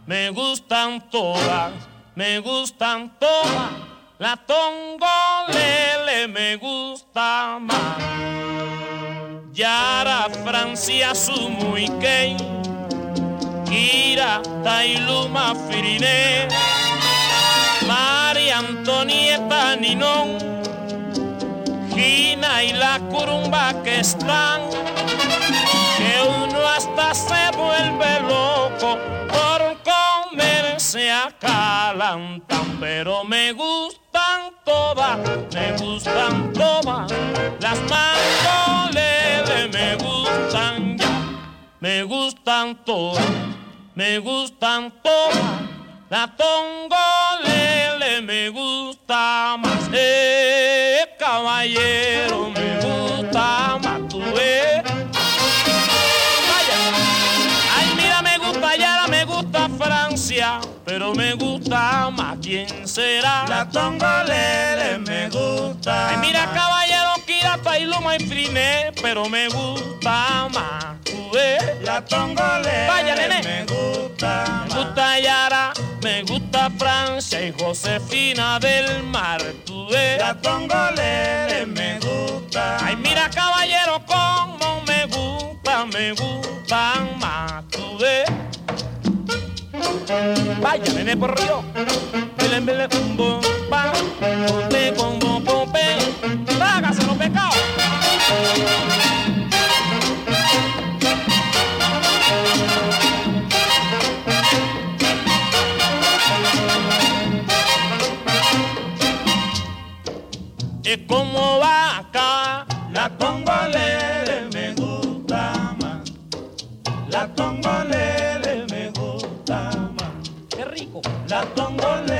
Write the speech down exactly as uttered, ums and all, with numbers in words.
me gustan todas, me gustan todas. La tongolele me gusta más. Yara Francia Sumuikei, Kira Tailuma Firine, María Antonieta Ninón, Gina y la curumba que están, que uno hasta se vuelve loco por comerse a Calantan, pero me gustan todas, me gustan todas, las mangoleles me gustan ya, me gustan todas, me gustan todas, la tongolele me gusta más, eh, caballero me gusta más, tú ves. Francia, pero me gusta más. ¿Quién será? La tongolele me gusta. Ay, mira, caballero, Kira, Tailuma y Friné, pero me gusta más. ¿Tú ves? La tongolele Vaya, nene. me gusta más. Me gusta Yara, me gusta Francia y Josefina del Mar. ¿Tú ves? La tongolele me gusta. Ay, mira, caballero, cómo me gusta, me gustan más. ¿Tú ves? Vaya, nene, por Río. Bele, bele, bum, bum, bam. Pompe, bum, bum, pompe. Trágase los pecados. Es como vaca. La tongolele me gusta más. La tongolele me gusta más. Qué rico. La tongolele